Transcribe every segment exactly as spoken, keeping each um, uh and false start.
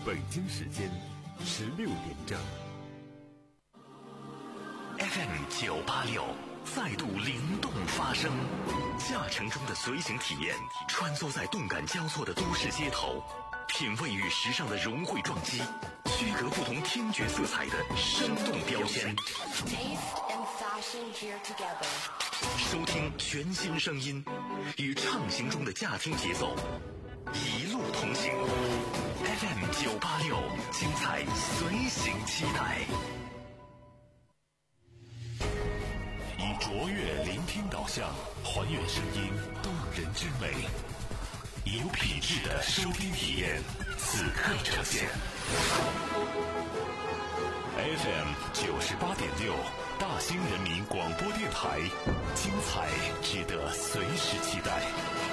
北京时间十六点整。 F M 九八六再度灵动发声，驾乘中的随行体验，穿梭在动感交错的都市街头，品味与时尚的融汇撞击，区隔不同听觉色彩的生动标签。收听全新声音，与畅行中的驾听节奏，一路同行。F M 九八六，精彩随行期待。以卓越聆听导向，还原声音动人之美，有品质的收听体验，此刻呈现。F M 九十八点六，大兴人民广播电台，精彩值得随时期待。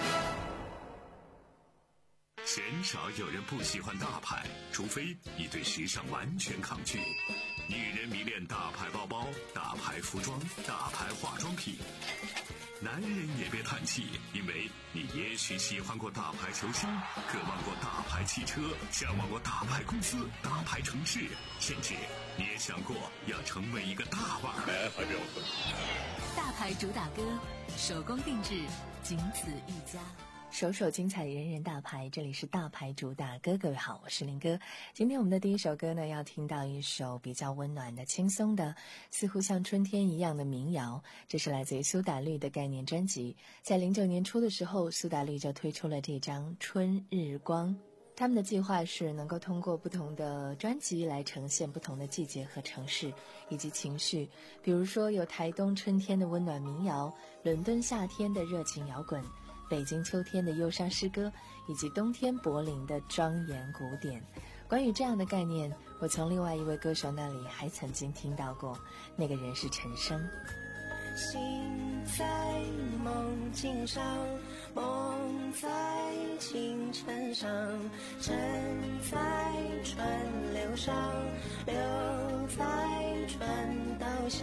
鲜少有人不喜欢大牌，除非你对时尚完全抗拒。女人迷恋大牌包包、大牌服装、大牌化妆品。男人也别叹气，因为你也许喜欢过大牌球星，渴望过大牌汽车，向往过大牌公司、大牌城市，甚至你也想过要成为一个大腕儿。还没有大牌主打歌，手工定制，仅此一家。 首首精彩人人大牌，这里是大牌主打歌。各位好，我是林哥。今天我们的第一首歌呢，要听到一首比较温暖的、轻松的，似乎像春天一样的民谣。这是来自于苏打绿的概念专辑。在零九年初的时候，苏打绿就推出了这张《春日光》。他们的计划是能够通过不同的专辑来呈现不同的季节和城市以及情绪，比如说有台东春天的温暖民谣，伦敦夏天的热情摇滚，北京秋天的忧伤诗歌，以及冬天柏林的庄严古典。关于这样的概念，我从另外一位歌手那里还曾经听到过，那个人是陈升。 心在梦境上，梦在清晨上，沉在川流上，流在川道下。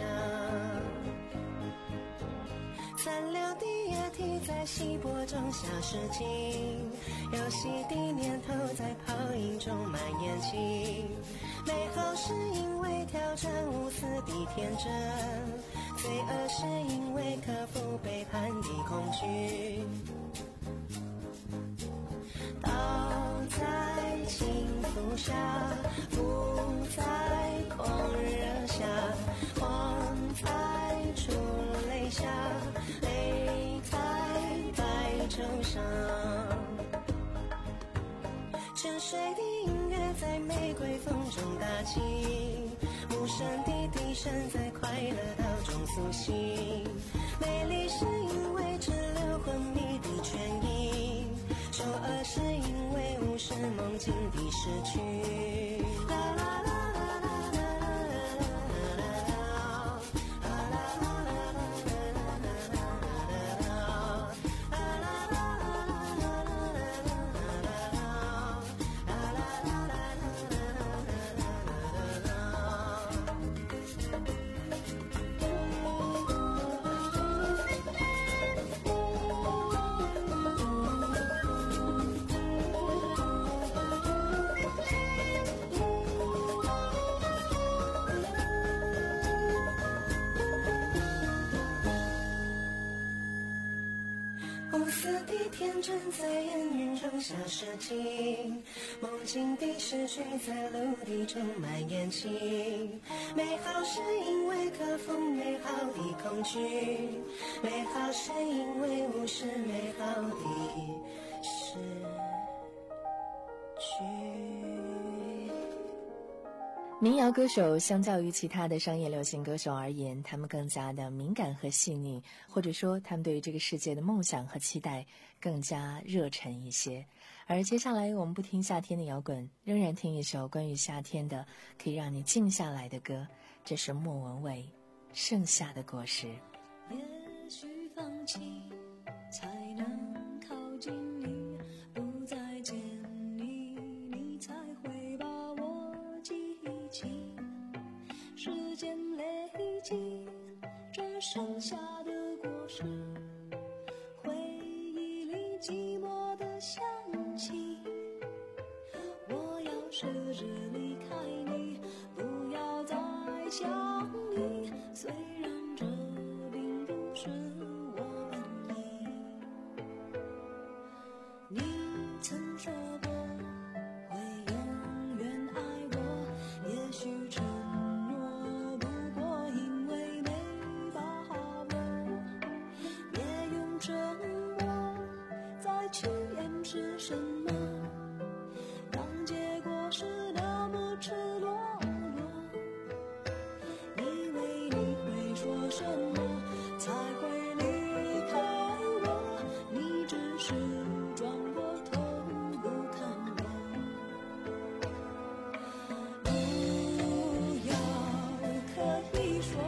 残留的液体在稀薄中消失尽，游戏的念头在泡影中蔓延起。美好是因为挑战无私的天真，罪恶是因为克服背叛的恐惧。倒在倾覆下，浮在狂热下，慌在出泪下，泪在白昼上。沉睡的音乐在玫瑰风中打起，无声的笛声在快乐岛中苏醒。美丽是因为滞留昏迷的倦意，丑恶是因为无视梦境的失去。啦啦啦啦啦啦啦啦天真在烟云中消失尽，梦境的诗句在陆地中蔓延起。美好是因为克服美好的恐惧，美好是因为无视美好的失去。 民谣歌手相较于其他的商业流行歌手而言，他们更加的敏感和细腻，或者说他们对于这个世界的梦想和期待更加热忱一些。而接下来我们不听夏天的摇滚，仍然听一首关于夏天的可以让你静下来的歌，这是莫文蔚《盛夏的果实》。 也许放弃才能靠近你，不再见你，你才会把我记起。时间累积这剩下的果实，回忆里寂寞的香气。我要试着离开你，不要再想你，虽然这并不是我本意。你曾说过会永远爱我，也许承诺不过因为没把握，别用沉默再去掩饰什么，当结果是那么赤裸裸，以为你会说什么才会离开我，你只是转过头不看我。不要刻意说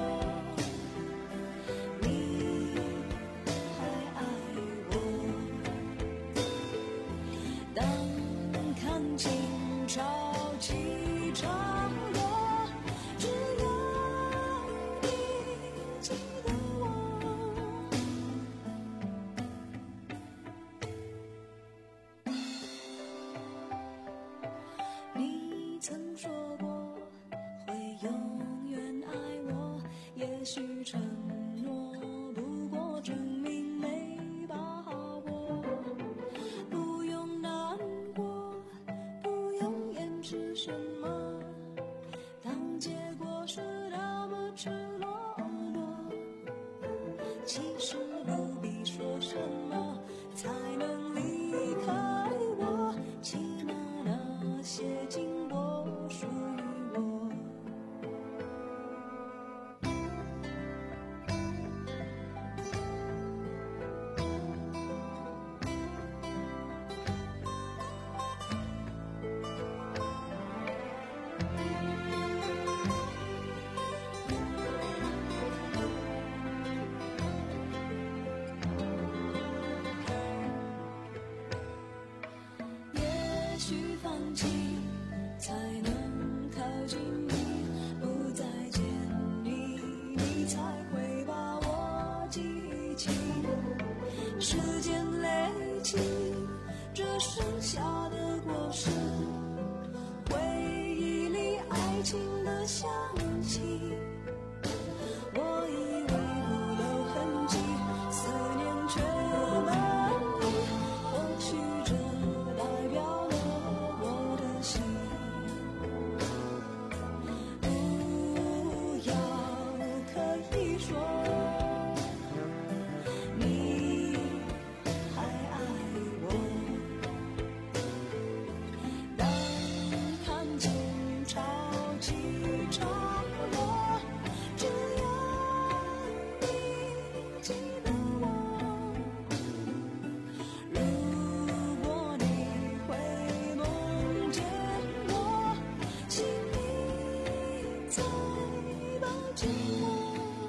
你还爱我，当看清潮起潮落，只要你记得我。你曾说过会永远爱我，也许承诺不过证明没把握，不用难过，不用掩饰什么，当结果是那么赤裸裸，其实不必说什么才能离开我，起码那些经过属于我。也许放弃才能靠近你，不再见你，你才会把我记起。时间累积这剩下的果实，回忆里爱情的香气，我以为不留痕迹，思念却满溢，或许这代表了我的心。不要刻意说你还爱我，当看清潮起潮落，只要你记得我。如果你会梦见我，请你再抱紧我。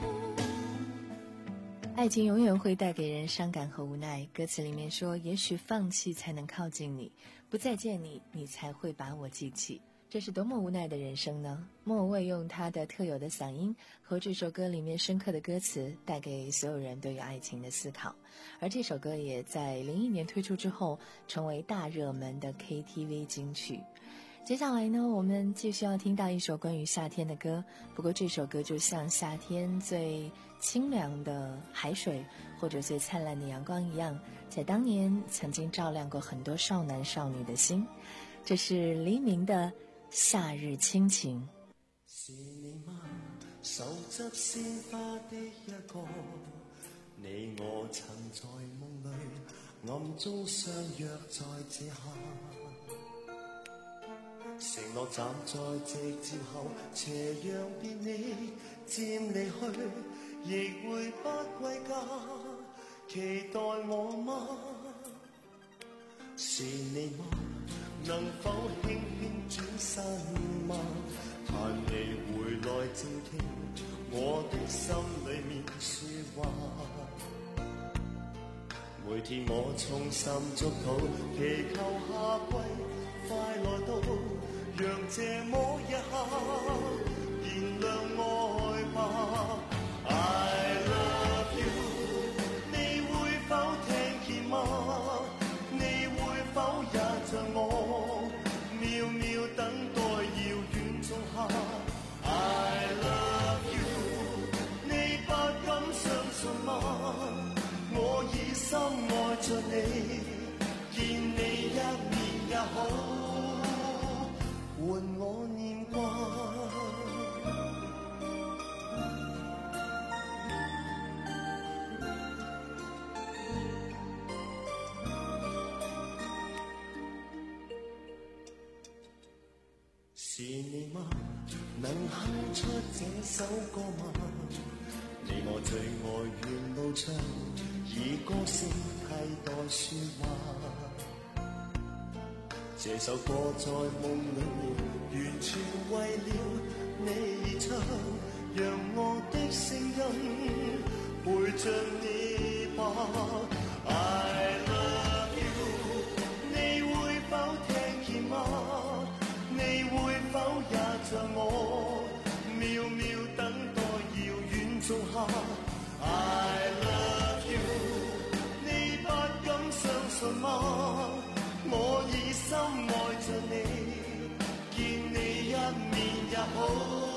爱情永远会带给人伤感和无奈。歌词里面说，也许放弃才能靠近你，不再见你，你才会把我记起。这是多么无奈的人生呢？莫文蔚用他的特有的嗓音和这首歌里面深刻的歌词，带给所有人对于爱情的思考。而这首歌也在零一年推出之后，成为大热门的 K T V 金曲。接下来呢，我们继续要听到一首关于夏天的歌，不过这首歌就像夏天最清凉的海水或者最灿烂的阳光一样，在当年曾经照亮过很多少男少女的心。这是黎明的夏日亲情。 是你嗎？手執鮮花的一個，你我曾在夢裏暗中相約在這刻，承諾站在夕照後，斜陽別你漸離去，亦會不歸家，期待我嗎？是你嗎？能否輕輕轉身嗎？盼你回來靜聽我的心裏面說話。每天我衷心祝禱，祈求夏季快來到，讓這麼一刻燃亮愛吧。I love you， 你會否聽見嗎？你會否也像我？渺渺是你嗎？能哼出這首歌嗎？你我最愛沿路唱，以歌聲替代說話。這首歌在夢裏完全為了你而唱，讓我的聲音陪着你吧。I love you， 你會否聽見嗎？你會否也像我，秒秒等待遙遠種下 I love you， 你不敢相信嗎？我已深愛着你，見你一面也好，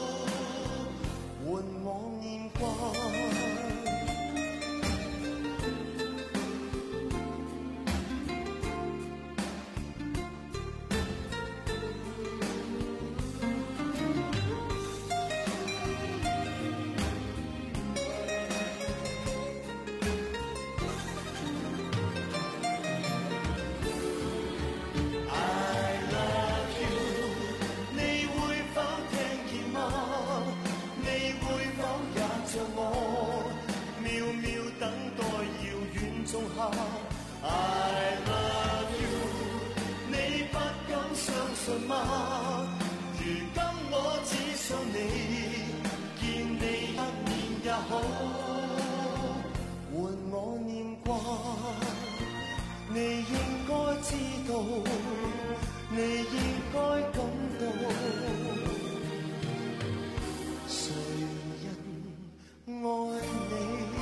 換我念掛。I love you， 你不敢相信嗎？如今我只想你，見你一面也好，換我念掛。你應該知道，你應該感到，誰人愛你？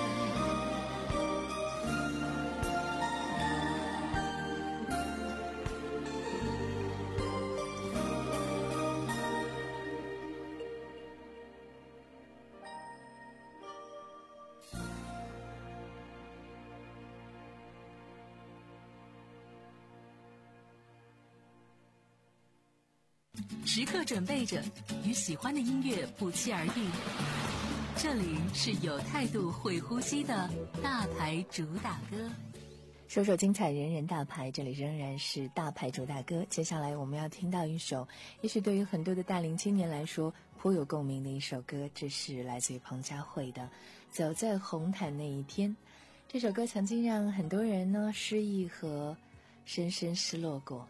时刻准备着，与喜欢的音乐不期而遇。这里是有态度、会呼吸的大牌主打歌。 首首精彩，人人大牌，这里仍然是大牌主打歌。接下来我们要听到一首，也许对于很多的大龄青年来说颇有共鸣的一首歌，这是来自于彭佳慧的《走在红毯那一天》。这首歌曾经让很多人呢失意和深深失落过。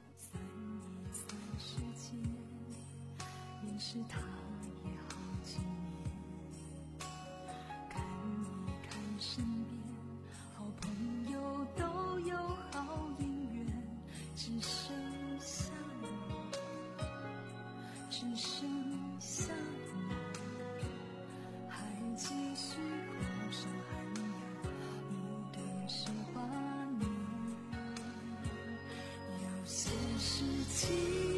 是他也好几年，看一看身边好朋友都有好姻缘，只剩下我，只剩下我，还继续口上含有你的实话你，有些事情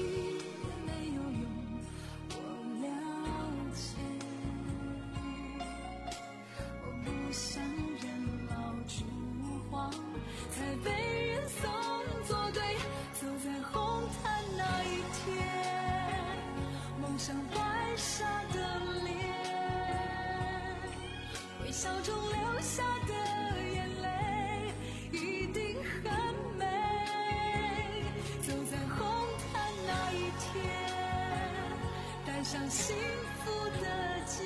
才被人送作对，走在红毯那一天，梦想摆下的脸，微笑中流下的眼泪一定很美。走在红毯那一天，带上幸福的结，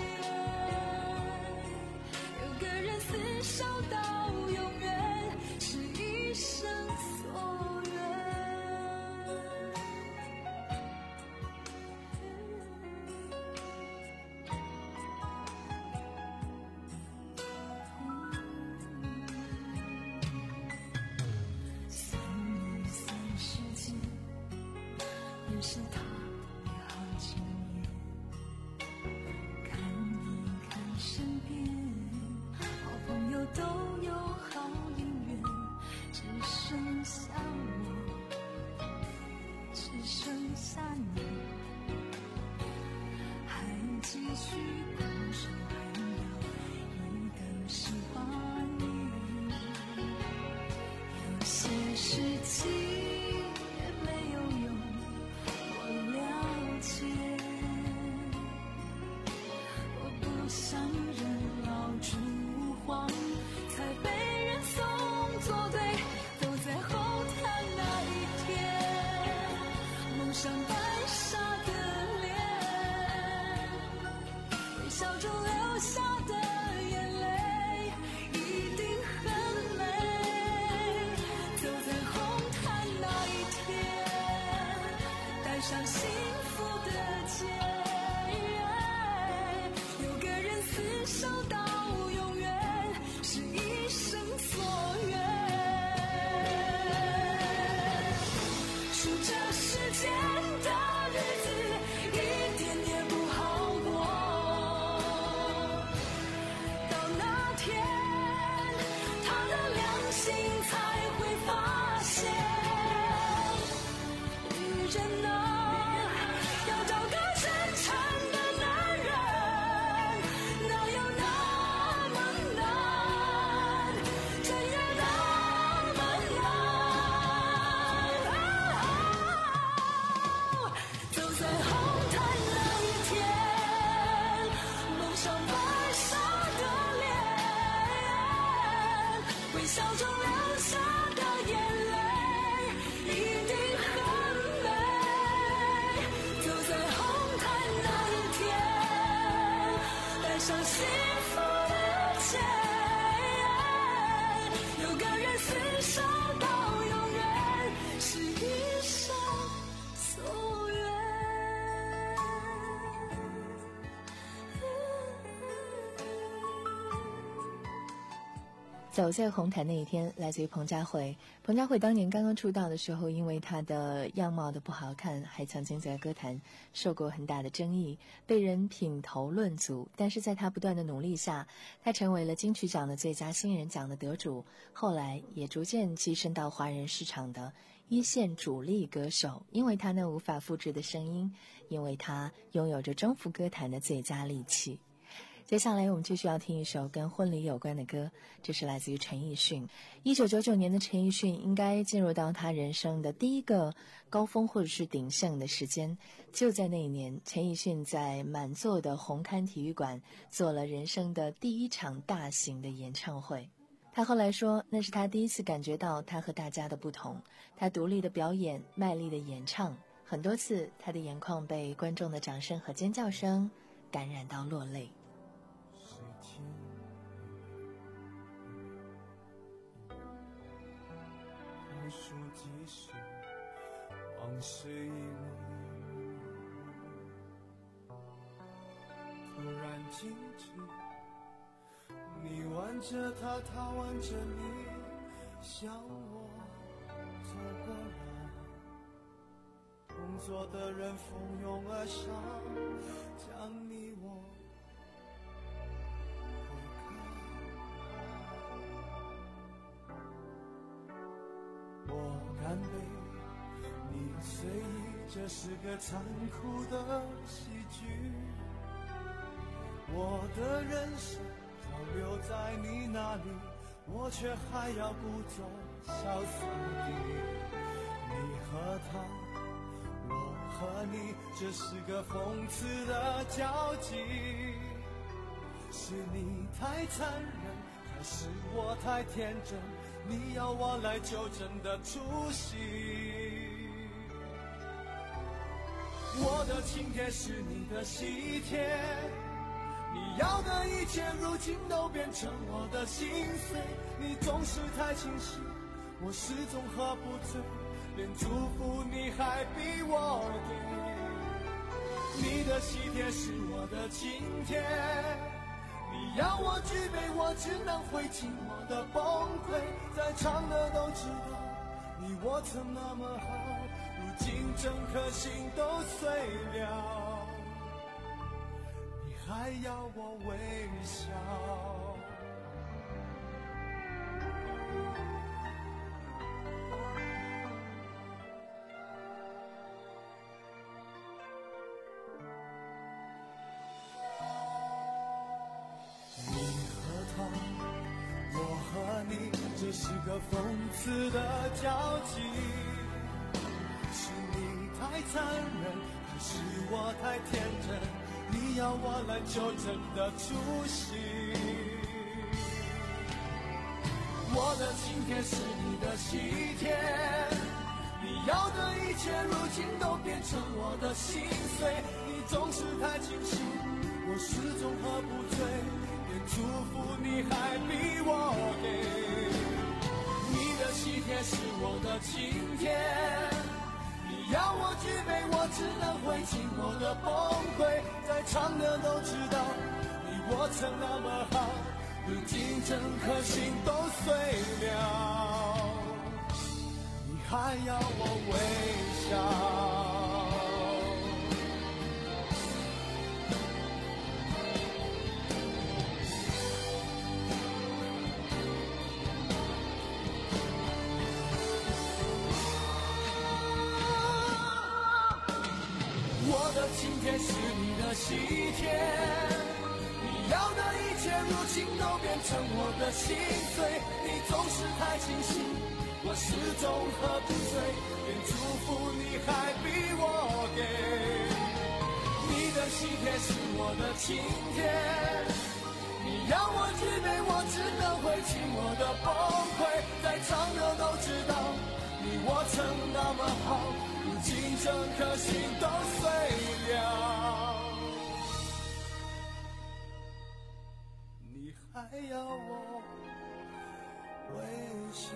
有个人厮守到永远，一生所愿。算一算时间，认识他也好几年，看一看身边好朋友都有好姻缘，只剩下我，只剩下你，还继续拱手还要一等十八年。有些事情也没有用，我了解，我不想人老珠黄，才被人送作对。走在红毯那一天，梦想摆下的上幸福的结，有个人厮守到永远，是一生所愿。数着时间的日子，一点也不好过。到那天，他的良心才会发现，女人啊，要找个真诚的男人，哪有那么难？真有那么难？走在红毯那一天，蒙上白纱的脸，微笑中流下的眼泪一定很美。走在红毯那一天，戴上幸福的戒，有个人厮守到永远，是一生所愿。 走在红毯那一天，来自于彭佳慧。彭佳慧当年刚刚出道的时候，因为她的样貌的不好看，还曾经在歌坛受过很大的争议，被人品头论足。但是在她不断的努力下，她成为了金曲奖的最佳新人奖的得主，后来也逐渐跻身到华人市场的一线主力歌手。因为她那无法复制的声音，因为她拥有着征服歌坛的最佳利器。接下来我们继续要听一首跟婚礼有关的歌，这是来自于陈奕迅。一九九九年的陈奕迅应该进入到他人生的第一个高峰或者是鼎盛的时间。就在那一年，陈奕迅在满座的红磡体育馆做了人生的第一场大型的演唱会。他后来说，那是他第一次感觉到他和大家的不同，他独立的表演，卖力的演唱，很多次他的眼眶被观众的掌声和尖叫声感染到落泪。 谁听无数几世往事一幕突然静止，你挽着他，他挽着你，向我走过来，同桌的人蜂拥而上，将你我我干杯，你随意，这是个残酷的喜剧。我的人生早留在你那里，我却还要故作潇洒地。你和他，我和你，这是个讽刺的交集。是你太残忍，还是我太天真？你要我来纠正的出席。我的请帖是你的喜帖，你要的一切如今都变成我的心碎。你总是太清醒，我始终喝不醉，连祝福你还逼我给。你的喜帖是我的请帖，你要我举杯，我只能会尽我的崩溃。在场的都知道，你我曾那么好，如今整颗心都碎了，你还要我微笑。这是个讽刺的交集，是你太残忍，还是我太天真？你要我来纠正的出席。我的请帖是你的喜帖，你要的一切如今都变成我的心碎。你总是太清醒，我始终喝不醉，连祝福你还逼我给。你的喜帖是我的请帖，你要我举杯，我只能会寂寞的崩溃。在场的都知道，你我曾那么好，如今整颗心都碎了，你还要我微笑。我的晴天是你的西天，你要的一切如今都变成我的心碎。你总是太清醒，我始终喝不醉，连祝福你还逼我给。你的喜帖是我的晴天，你要我举杯，我只能会寂寞的崩溃。在场的都知道，你我曾那么好，如今整颗心都碎了，你还要我微笑。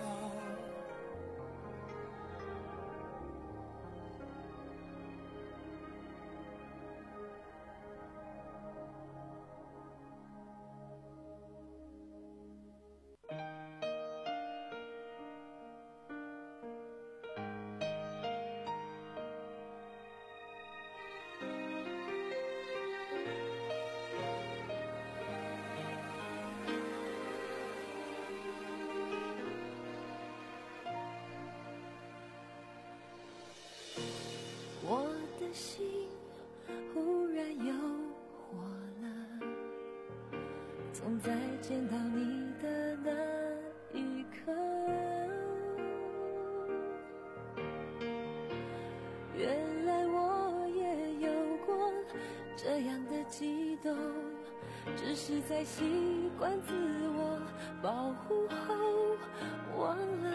我的心忽然有火了，从再见到你的那一刻，原来我也有过这样的激动，只是在习惯自我保护后忘了。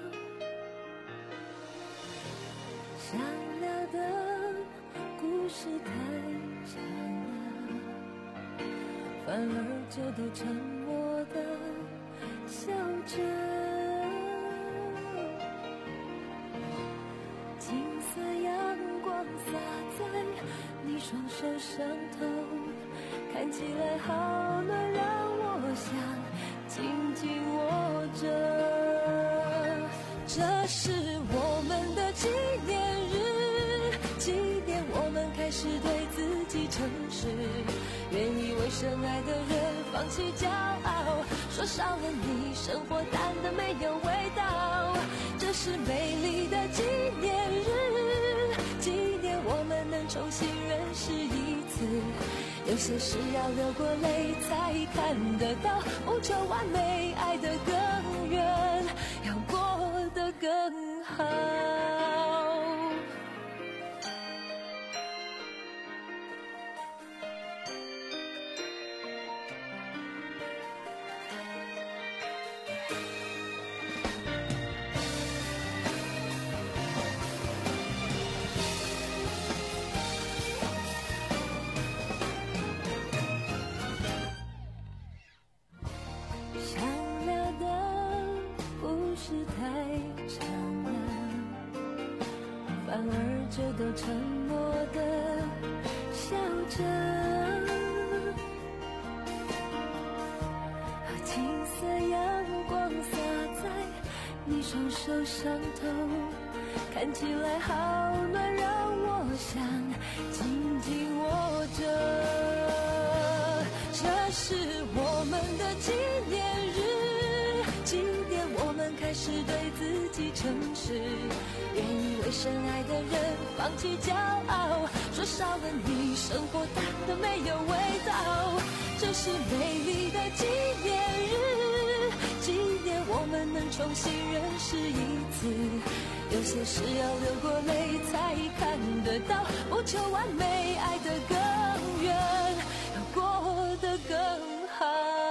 想聊的故事太长了，反而就都沉默地笑着。金色阳光洒在你双手上头，看起来好暖，让我想紧紧握着。这是我们的纪念日，纪念我们开始对自己诚实，愿意为深爱的人放弃骄傲，说少了你生活淡得没有味道。这是美丽的纪念日，纪念我们能重新认识一次，有些事要流过泪才看得到，不求完美爱得更远，要过得更好。反而就都沉默地笑着，金色阳光洒在你双手上头，看起来好暖，让我想紧紧握着。这是我们的纪念日，纪念我们开始对自己诚实，愿意为深爱的人放弃骄傲，说少了你生活淡得没有味道。这是美丽的纪念日，纪念我们能重新认识一次，有些事要流过泪才看得到，不求完美爱得更远，要过得更好。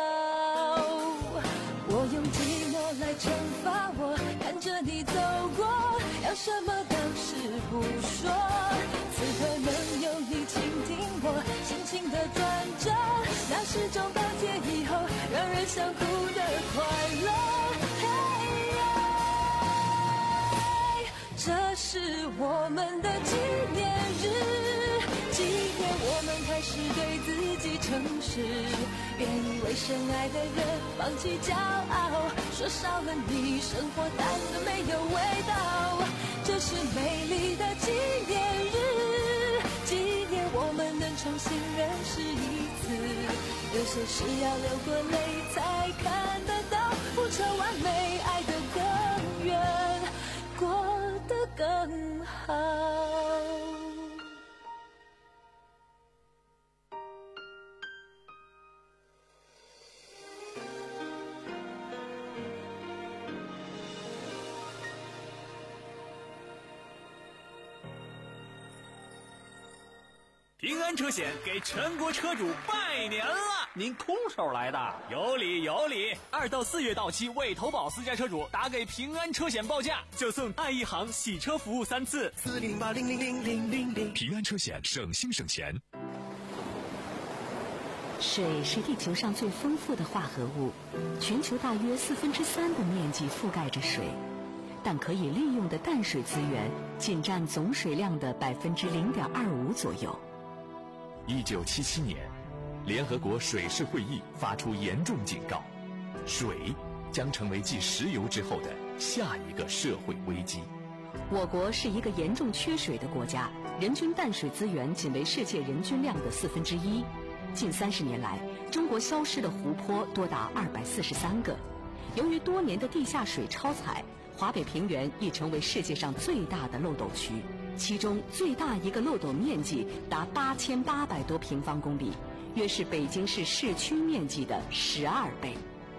我用寂寞来惩罚我，看着你走过，要什么当时不说，此刻能有你倾听我心情的转折，那是种告诫以后让人想哭的快乐。嘿，这是是我们的纪念日，纪念我们开始对自己诚实，别因为深爱的人放弃骄傲，说少了你生活淡得没有味道。这是美丽的纪念日，纪念我们能重新认识一次，有些事要流过泪才看得到，不求完美，爱得更远，过得更好。 平安车险给全国车主拜年了！ 您空手来的？ 有理有理！二到四月到期未投保私家车主，打给平安车险报价，就送爱一行洗车服务三次。 四零八零零零零零零。 平安车险，省心省钱。 水是地球上最丰富的化合物，全球大约四分之三的面积覆盖着水，但可以利用的淡水资源仅占总水量的百分之零点二五左右。 一九七七年，联合国水事会议发出严重警告，水将成为继石油之后的下一个社会危机。 我国是一个严重缺水的国家，人均淡水资源仅为世界人均量的四分之一。近三十年来，中国消失的湖泊多达二百四十三个。由于多年的地下水超采，华北平原已成为世界上最大的漏斗区。其中最大一个漏斗面积达八千八百多平方公里，约是北京市市区面积的十二倍。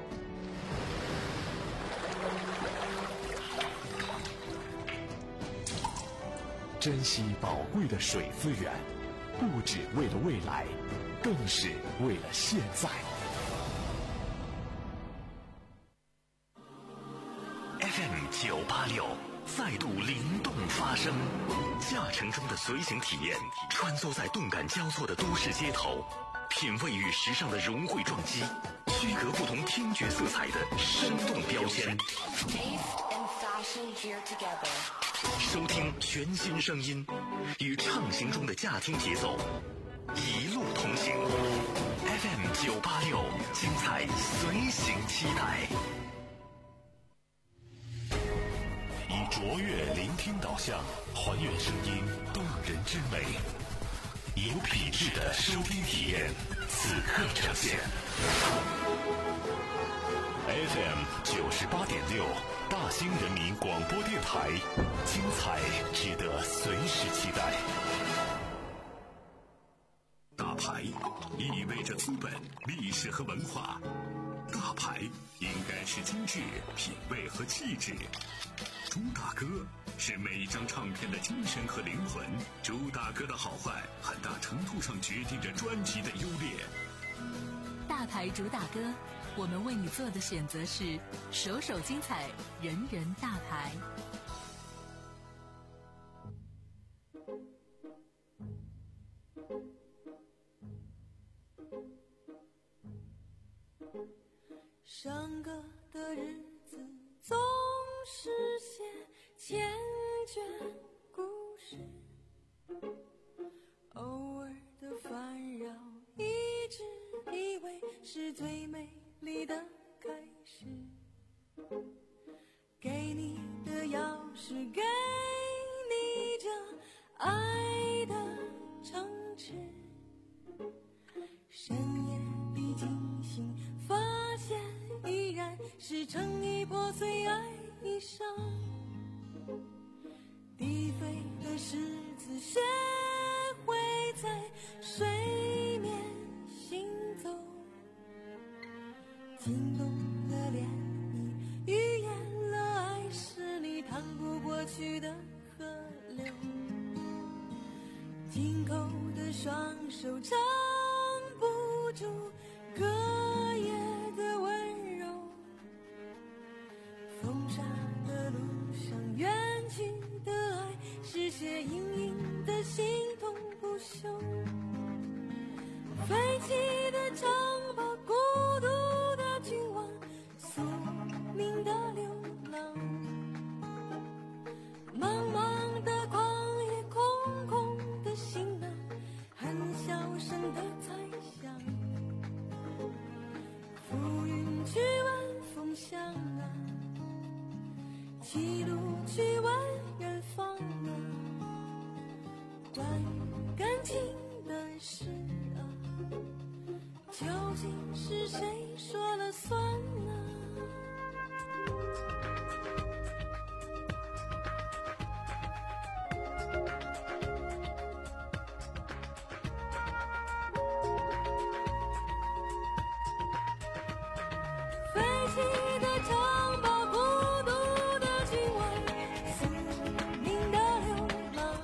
珍惜宝贵的水资源，不只为了未来，更是为了现在。 F M 九八六。再度灵动发声，驾乘中的随行体验，穿梭在动感交错的都市街头，品味与时尚的融汇撞击，区隔不同听觉色彩的生动标签。收听全新声音，与畅行中的驾听节奏，一路同行。F M 九八六，精彩随行期待。以卓越聆听导向，还原声音动人之美，有品质的收听体验，此刻呈现。F M 九十八点六，大兴人民广播电台，精彩值得随时期待。大牌意味着资本、历史和文化，大牌应该是精致、品味和气质。朱大哥是每一张唱片的精神和灵魂，朱大哥的好坏很大程度上决定着专辑的优劣。 大牌主打歌，我们为你做的选择是首首精彩，人人大牌。 上课的日子总是写千卷故事，偶尔的烦扰一直以为是最美丽的开始，给你的钥匙，给你这爱的城池，深夜里惊醒发现依然是成衣破碎爱一生，低飞的狮子学会在水面行走，惊动了涟漪，预言了爱是你趟不过去的河流，紧扣的双手撑不住隔夜的温柔，风沙的路上远去的爱是些隐隐的心痛不休，废弃的城堡，孤独的君王，宿命的流浪，茫茫的一路去问远方啊，关于感情的事啊，究竟是谁说了算啊？飞起的长把孤独的今晚，宿命的流浪，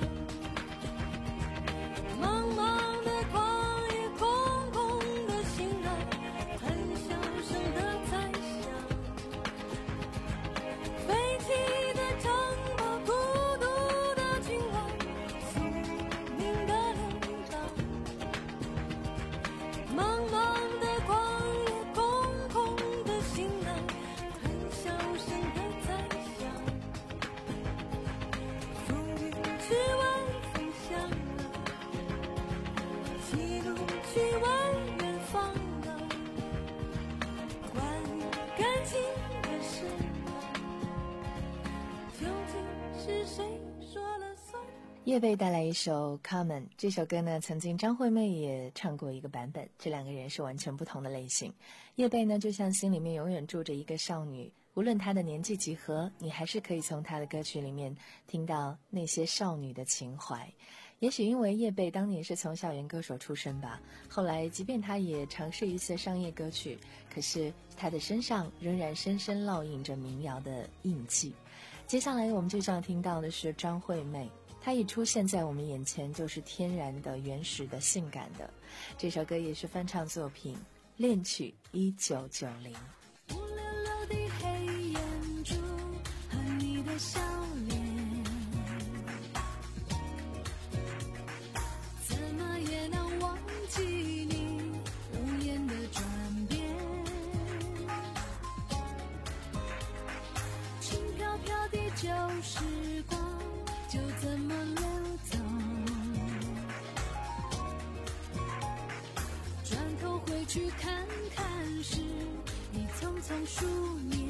茫茫的旷野，空空的行囊，很小声的在想。飞起的长把孤独的今晚，宿命的流浪，茫茫的旷野，空空的行囊，很小声的在想。风雨去问风向啊，一路去问远方啊，关于感情的事啊，究竟是谁说了算？ 叶蓓带来一首《Common》，这首歌呢，曾经张惠妹也唱过一个版本，这两个人是完全不同的类型。叶蓓呢，就像心里面永远住着一个少女，无论她的年纪几何，你还是可以从她的歌曲里面听到那些少女的情怀。也许因为叶蓓当年是从校园歌手出身吧，后来即便她也尝试一些商业歌曲，可是她的身上仍然深深烙印着民谣的印记。接下来我们就想听到的是张惠妹，她一出现在我们眼前就是天然的、原始的、性感的。这首歌也是翻唱作品《恋曲一九九零》。 乌溜溜的黑眼珠和你的笑脸，怎么也难忘记你容颜的转变。轻飘飘的旧时光就这么流走，转头回去看看时已匆匆数年。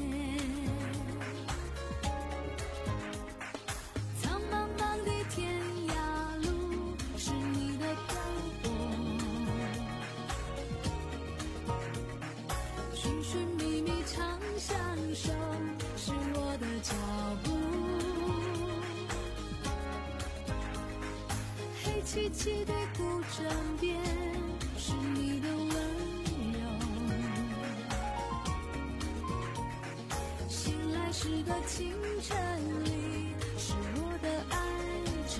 苍茫茫的天涯路是你的漂泊，寻寻觅觅长相守是我的脚步。黑漆漆的古镇边是你的温柔，醒来时的清晨里是我的哀愁。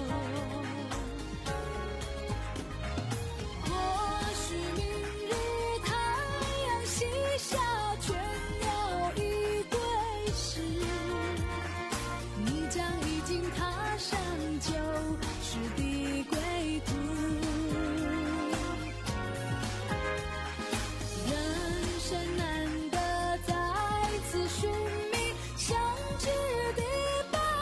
或许明日太阳西下，倦鸟已归时，你将已经踏上旧时的归途。人生难得再次寻觅相知的伴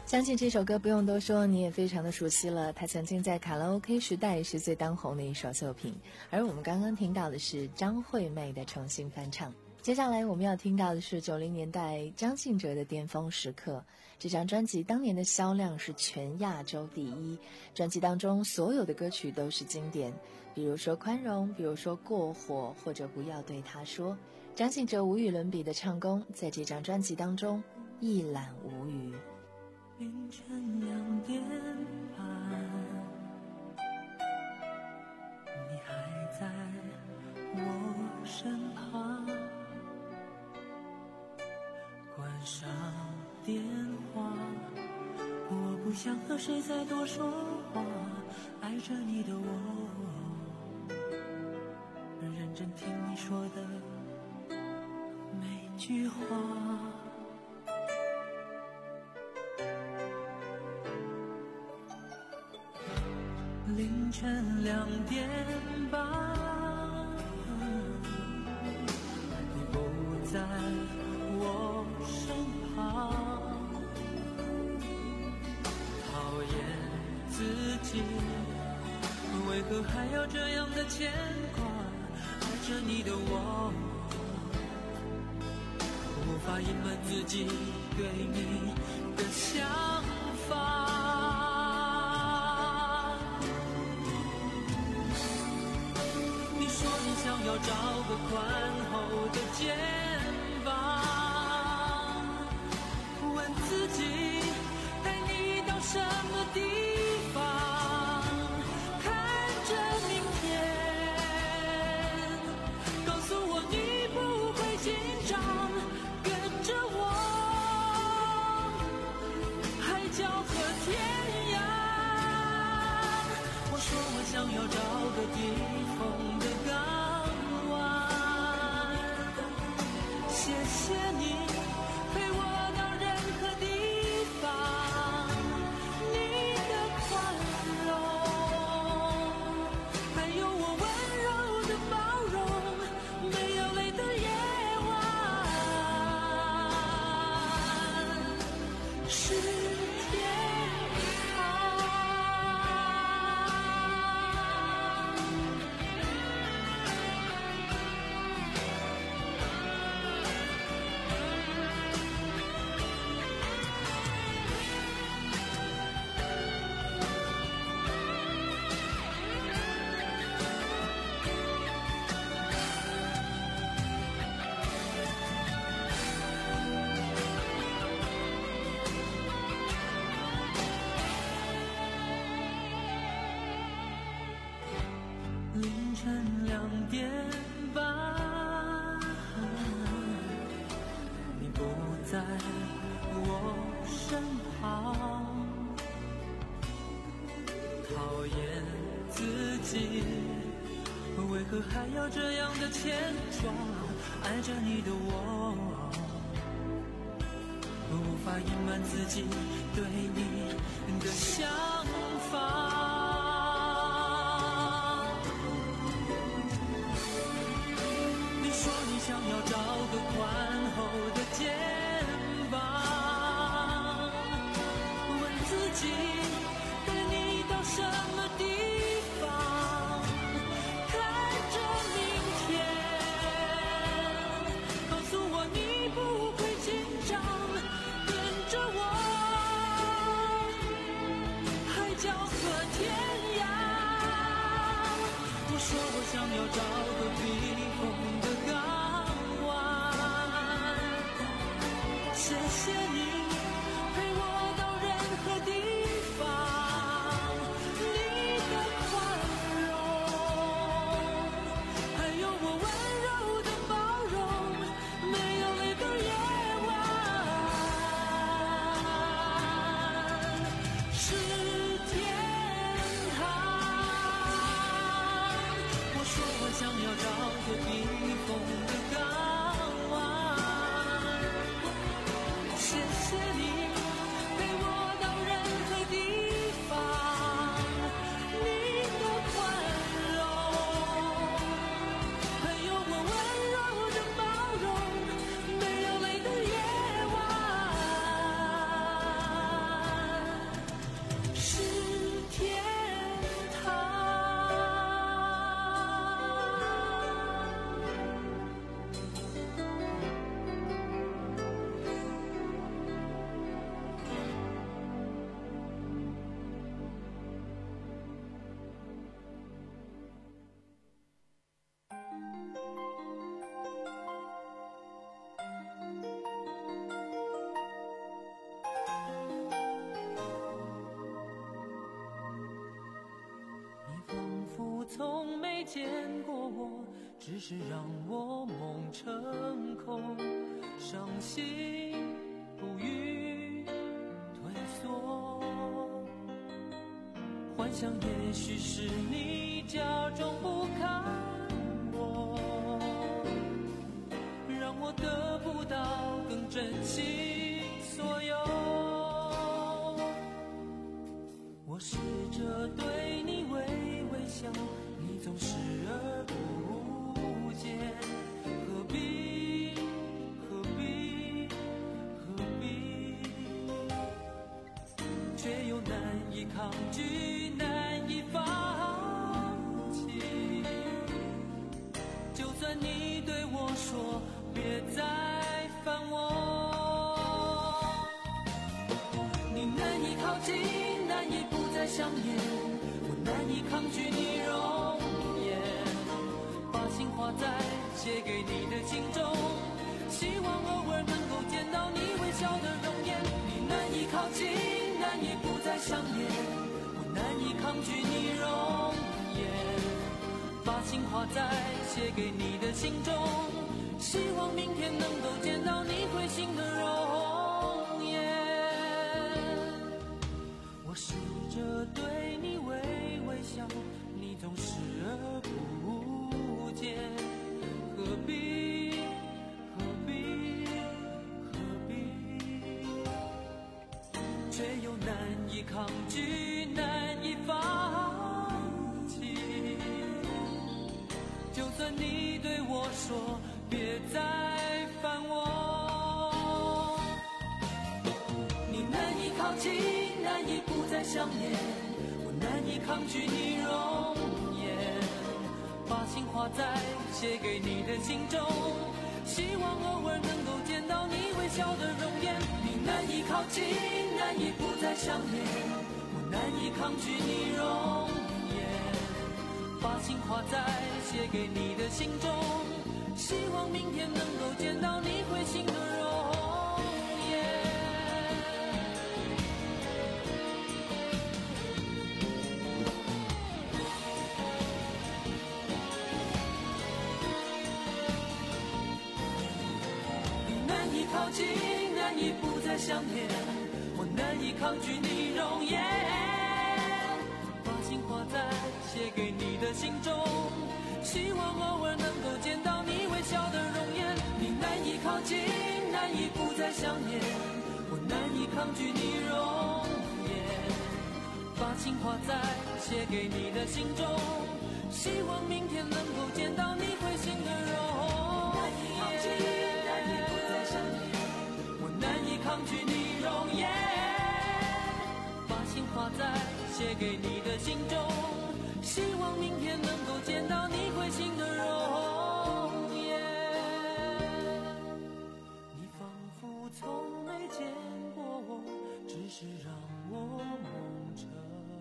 相信这首歌不用多说，你也非常的熟悉了。它曾经在卡拉 OK 时代是最当红的一首作品，而我们刚刚听到的是张惠妹的重新翻唱。接下来我们要听到的是九零年代张信哲的巅峰时刻。这张专辑当年的销量是全亚洲第一，专辑当中所有的歌曲都是经典，比如说宽容，比如说过火，或者不要对他说。张信哲无与伦比的唱功在这张专辑当中一览无余。 凌晨两点半，你还在我身旁，关上电话，我不想和谁再多说话，爱着你的我，认真听你说的每句话。凌晨两点半，你不在我身旁，讨厌自己，为何还要这样的牵挂？爱着你的我，无法隐瞒自己对你的想法。想要找个宽厚的肩膀，问自己带你到什么地方，看着明天，告诉我你不会紧张，跟着我海角和天涯。我说我想要找个避风的港，谢谢你陪我到任何地方，你的宽容，还有我温柔的包容，没有泪的夜晚是天堂。凌晨两点半，你不在我身旁，讨厌自己，为何还要这样的牵挂？爱着你的我，无法隐瞒自己对你的想法。想要找个宽厚的肩膀，问自己带你到什么地方，看着明天，告诉我你不会紧张，跟着我海角和天涯。我说我想要找个避风的港，谢谢你陪我到任何地方，你的宽容，还有我温柔的包容，没有泪的夜晚是天堂。我说我想要见过我，只是让我梦成空，伤心不语退缩。幻想也许是你假装不看我，让我得不到更珍惜所有。我试着对你微微笑，你总视而不见，何必何必何必，却又难以抗拒，难以放弃。就算你对我说别再烦我，你难以靠近，难以不再想念，我难以抗拒你容颜，把心画在写给你的信中，希望偶尔能够见到你微笑的容颜。你难以靠近，难以不再想念，我难以抗拒你容颜，把心画在写给你的信中，希望明天能够见到你会心的容颜。我试着对你微微笑，你总视而不见，何必何必何必，却又难以抗拒，难以放弃。就算你对我说别再烦我，你难以靠近，难以不再想念，我难以抗拒你容颜，把心画在写给你的信中，希望偶尔能够见到你微笑的容颜。你难以靠近，难以不再想念，我难以抗拒你容颜，把心画在写给你的信中，希望明天能够见到你会心的容颜。你难以靠近，难以不再想念，我难以抗拒你容颜，把心画在写给你的信中，希望偶尔能够见到你微笑的容颜。你难以靠近，难以不再想念，我难以抗拒你容颜，把心画在写给你的信中，希望明天能够见到你会心的容颜。难以靠近，难以不再想念，我难以抗拒你容颜，把心画在写给你的信中，希望明天能够见到你会心的容颜。你仿佛从没见过我，只是让我梦成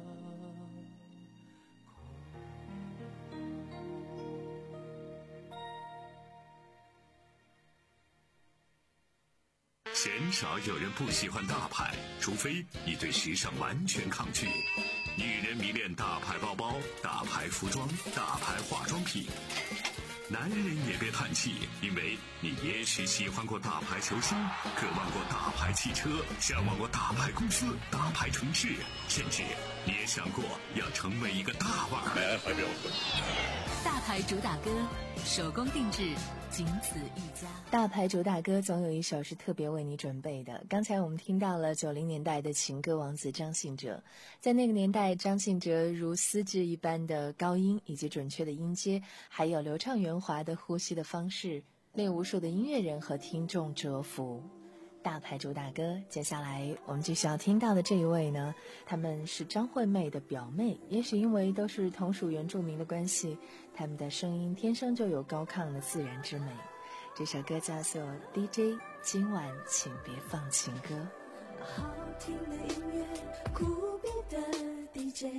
鲜少有人不喜欢大牌，除非你对时尚完全抗拒。女人迷恋大牌包包、大牌服装、大牌化妆品。男人也别叹气，因为你也许喜欢过大牌球星，渴望过大牌汽车，向往过大牌公司、大牌城市，甚至你也想过要成为一个大腕儿。 大牌主打歌，手工定制，仅此一家。 大牌主打歌总有一首是特别为你准备的。刚才我们听到了九零年代的情歌王子张信哲，在那个年代，张信哲如丝质一般的高音以及准确的音阶，还有流畅圆滑的呼吸的方式，令无数的音乐人和听众折服。大牌主打歌，接下来我们继续要听到的这一位呢，他们是张惠妹的表妹，也许因为都是同属原住民的关系，他们的声音天生就有高亢的自然之美。这首歌叫做 D J 今晚请别放情歌。 好听的音乐，酷毙的 D J，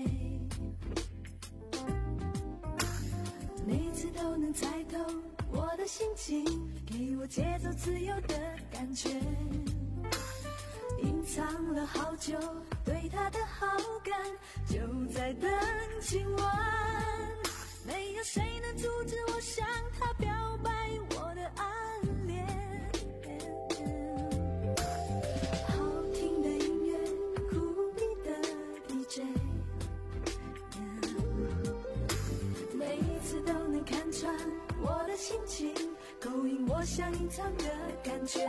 每次都能猜透我的心情，给我节奏自由的感觉，隐藏了好久对他的好感，就在等今晚没有谁能阻止我向他表白我的暗恋。好听的音乐，酷比的 D J， 每一次都能看穿我的心情，勾引我想隐藏的感觉。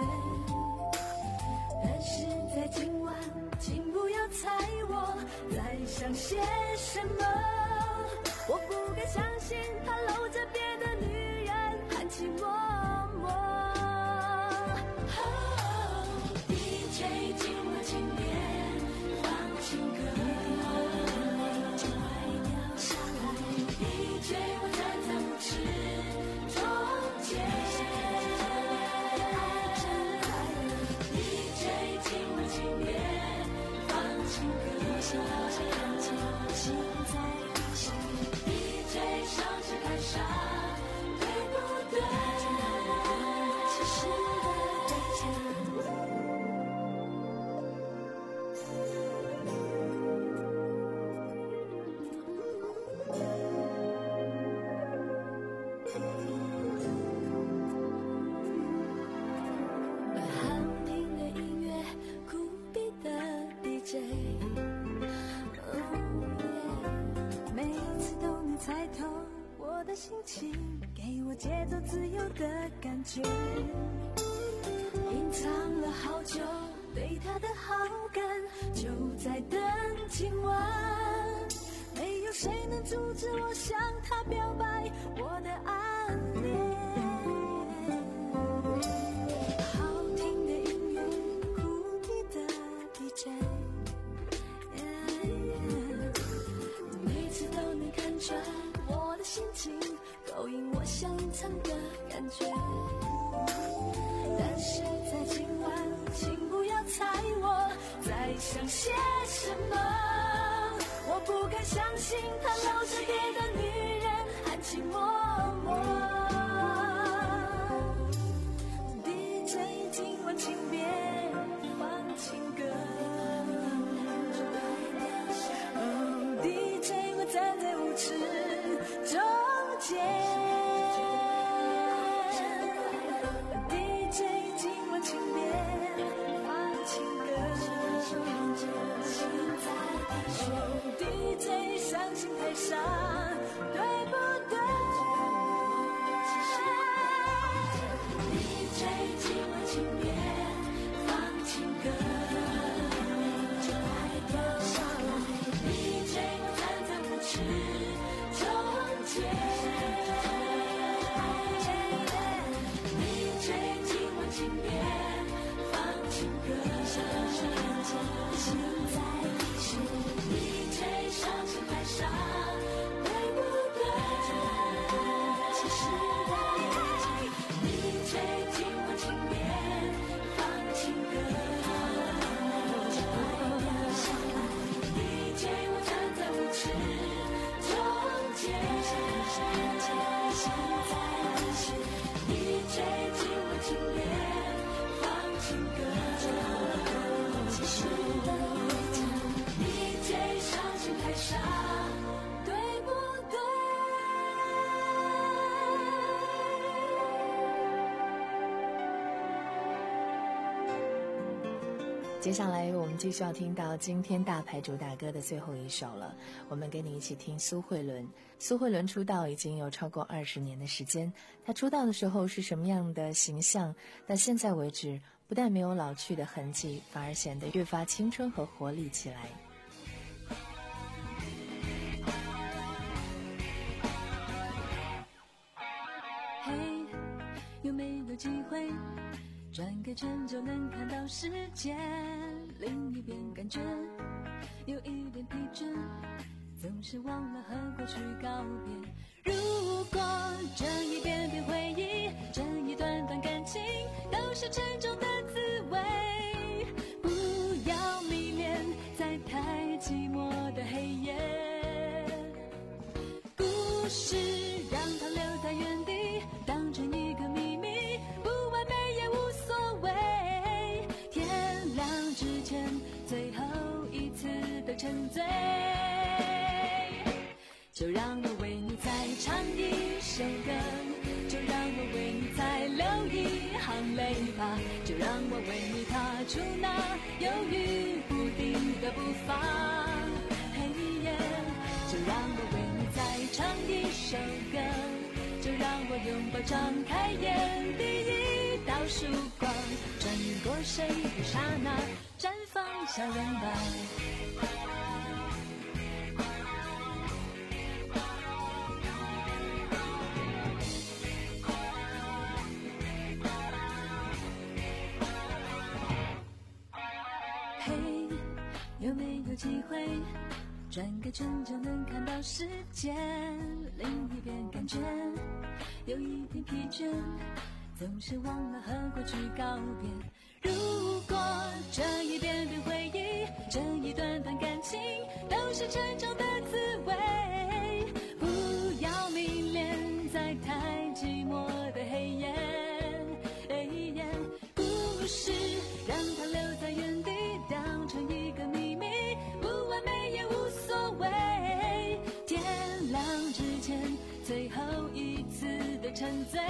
但是在今晚，请不要猜我在想些什么。我不敢相信他搂着别的女人含情脉脉。Oh, D J 今晚请别放情歌，就快掉下来。D J 我站在舞池中间。D J 今晚请别放情歌，心在滴血。D J 上是台上，对不对？其实的代价。好听的音乐，酷比的 D J。每一次都能猜透我的心情，给我节奏自由的感觉。隐藏了好久对他的好感，就在等今晚。没有谁能阻止我向他表白我的暗恋。好听的音乐，酷比的 D J，每次都能看穿我的心情，勾引我想隐藏的感觉。但是在今晚，请不要猜我在想些什么。我不敢相信他搂着别的女人含情脉脉。D J 今晚请别放情歌。D J 我站在舞池中间。D J 今晚请别放情歌。D J 相信台上，对不对？D J 今晚请别放情歌。就快掉下来。D J 我站在舞池中间。D J 今晚请别放情歌。心在滴血。D J 上是台上，对不对？其实的D J 今晚请别放情歌。就快掉下来。D J 我站在舞池中间。心在滴血。D J 今晚请别放情歌。其实的D J 上是台上，对不对？ 接下来我们继续要听到今天大牌主打歌的最后一首了，我们跟你一起听苏慧伦。苏慧伦出道已经有超过二十年的时间，她出道的时候是什么样的形象，到现在为止不但没有老去的痕迹，反而显得越发青春和活力起来。 嘿，有没有机会转个圈就能看到世界另一边？感觉有一点疲倦，总是忘了和过去告别。如果这一遍遍回忆，这一段段感情都是沉重的滋味，不要迷恋在太寂寞的黑夜。故事让它留在原地，当成一个秘密，不完美也无所谓。天亮之前，最后一次的沉醉。 就让我为你再唱一首歌，就让我为你再流一行泪吧，就让我为你踏出那犹豫不定的步伐。嘿耶，就让我为你再唱一首歌，就让我拥抱张开眼第一道曙光，穿过谁的刹那，绽放笑容吧。嘿，有没有机会转个圈就能看到世界另一边？感觉有一点疲倦，总是忘了和过去告别。如果这一遍遍回忆，这一段段感情都是成长的滋味，不要迷恋在太寂寞的黑夜。故事让它留在原地，当成一个秘密，不完美也无所谓。天亮之前，最后一次的沉醉，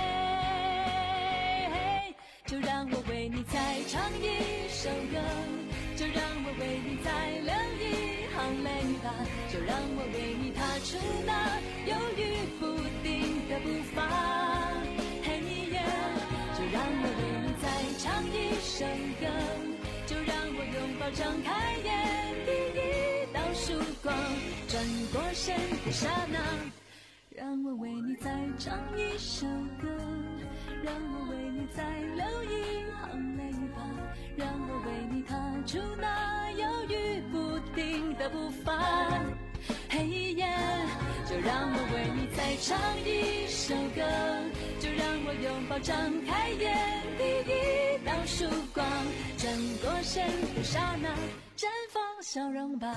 就让我为你再唱一首歌，就让我为你再流一行泪吧，就让我为你踏出那犹豫不定的步伐。嘿耶，就让我为你再唱一首歌，就让我拥抱张开眼第一道曙光，转过身的刹那，让我为你再唱一首歌，让我为你再流一行泪吧，让我为你踏出那犹豫不定的步伐。嘿耶，就让我为你再唱一首歌，就让我拥抱张开眼第一道曙光，转过身的刹那，绽放笑容吧。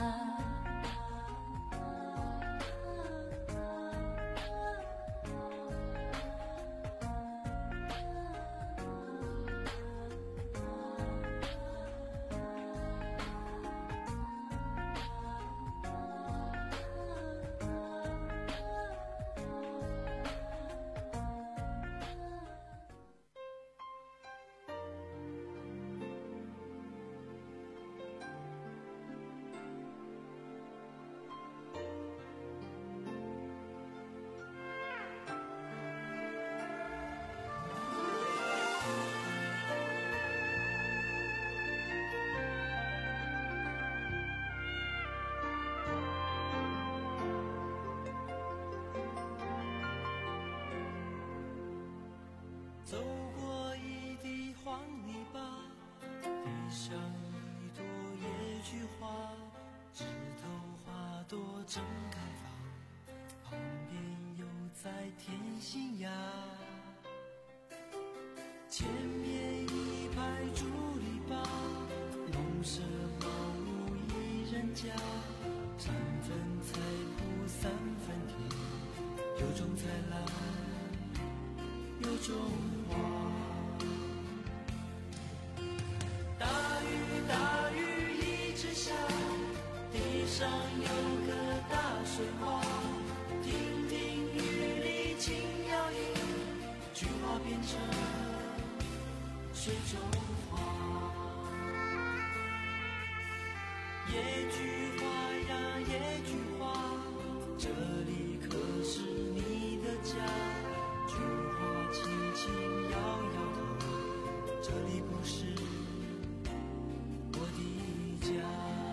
走过一地黄泥巴，地上一朵野菊花，枝头花朵正开放，旁边有在天心崖，前面一排竹篱笆，农舍茅屋一人家，三分菜圃三分田，有种菜来有种花。大雨大雨一直下，地上有个大水花，亭亭玉立轻摇曳，菊花变成水中花。野菊花呀野菊花，这里可是你的家，菊花轻轻摇摇头，这里不是我的家。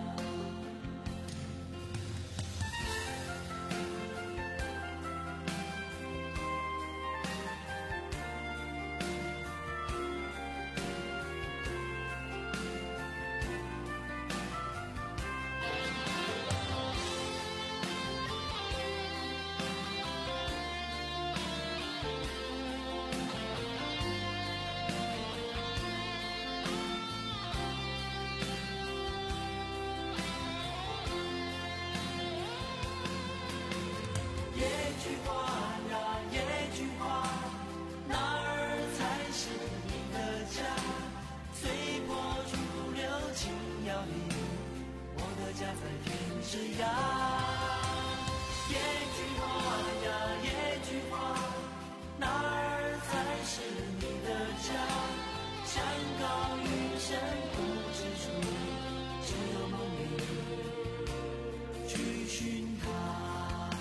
野菊花呀野菊花，哪儿才是你的家？随波逐流轻摇曳，我的家在天之涯。野菊哪儿才是你的家？山高云深不知处，只有梦里去寻它。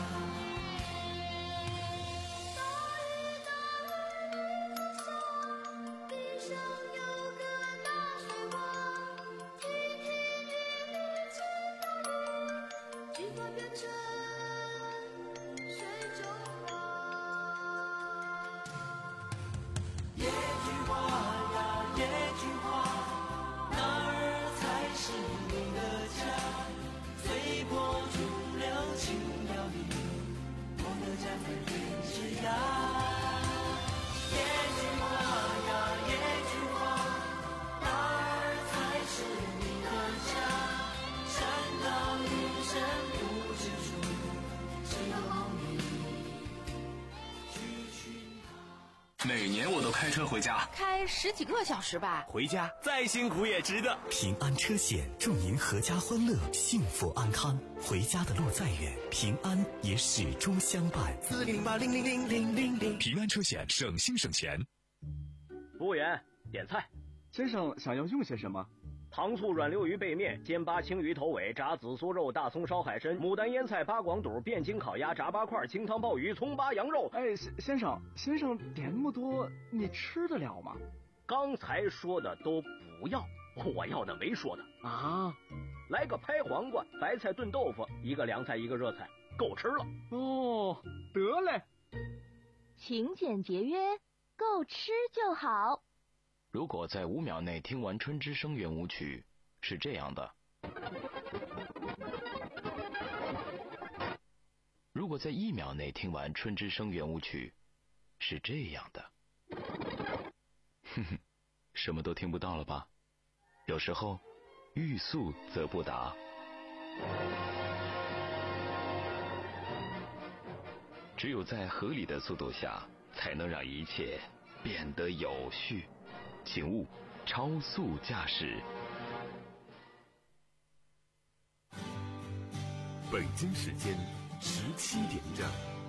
每年我都开车回家， 开十几个小时吧。 回家再辛苦也值得。 平安车险祝您阖家欢乐，幸福安康。回家的路再远，平安也始终相伴。 四零零八零零零零零零。 平安车险，省心省钱。 服务员，点菜。 先生想要用些什么？ 糖醋软溜鱼背面、煎巴青鱼头尾、炸紫苏肉、大葱烧海参、牡丹腌菜、八广肚、汴京烤鸭、炸八块、清汤鲍鱼、葱巴羊肉。 哎，先生，先生点那么多，你吃得了吗？ 刚才说的都不要，我要的没说的啊。 来个拍黄瓜、白菜炖豆腐，一个凉菜，一个热菜，够吃了。 哦，得嘞。 勤俭节约，够吃就好。 如果在五秒内听完春之声圆舞曲，是这样的；如果在一秒内听完春之声圆舞曲，是这样的。哼哼，什么都听不到了吧？有时候，欲速则不达。只有在合理的速度下，才能让一切变得有序。请勿超速驾驶。 北京时间十七点整。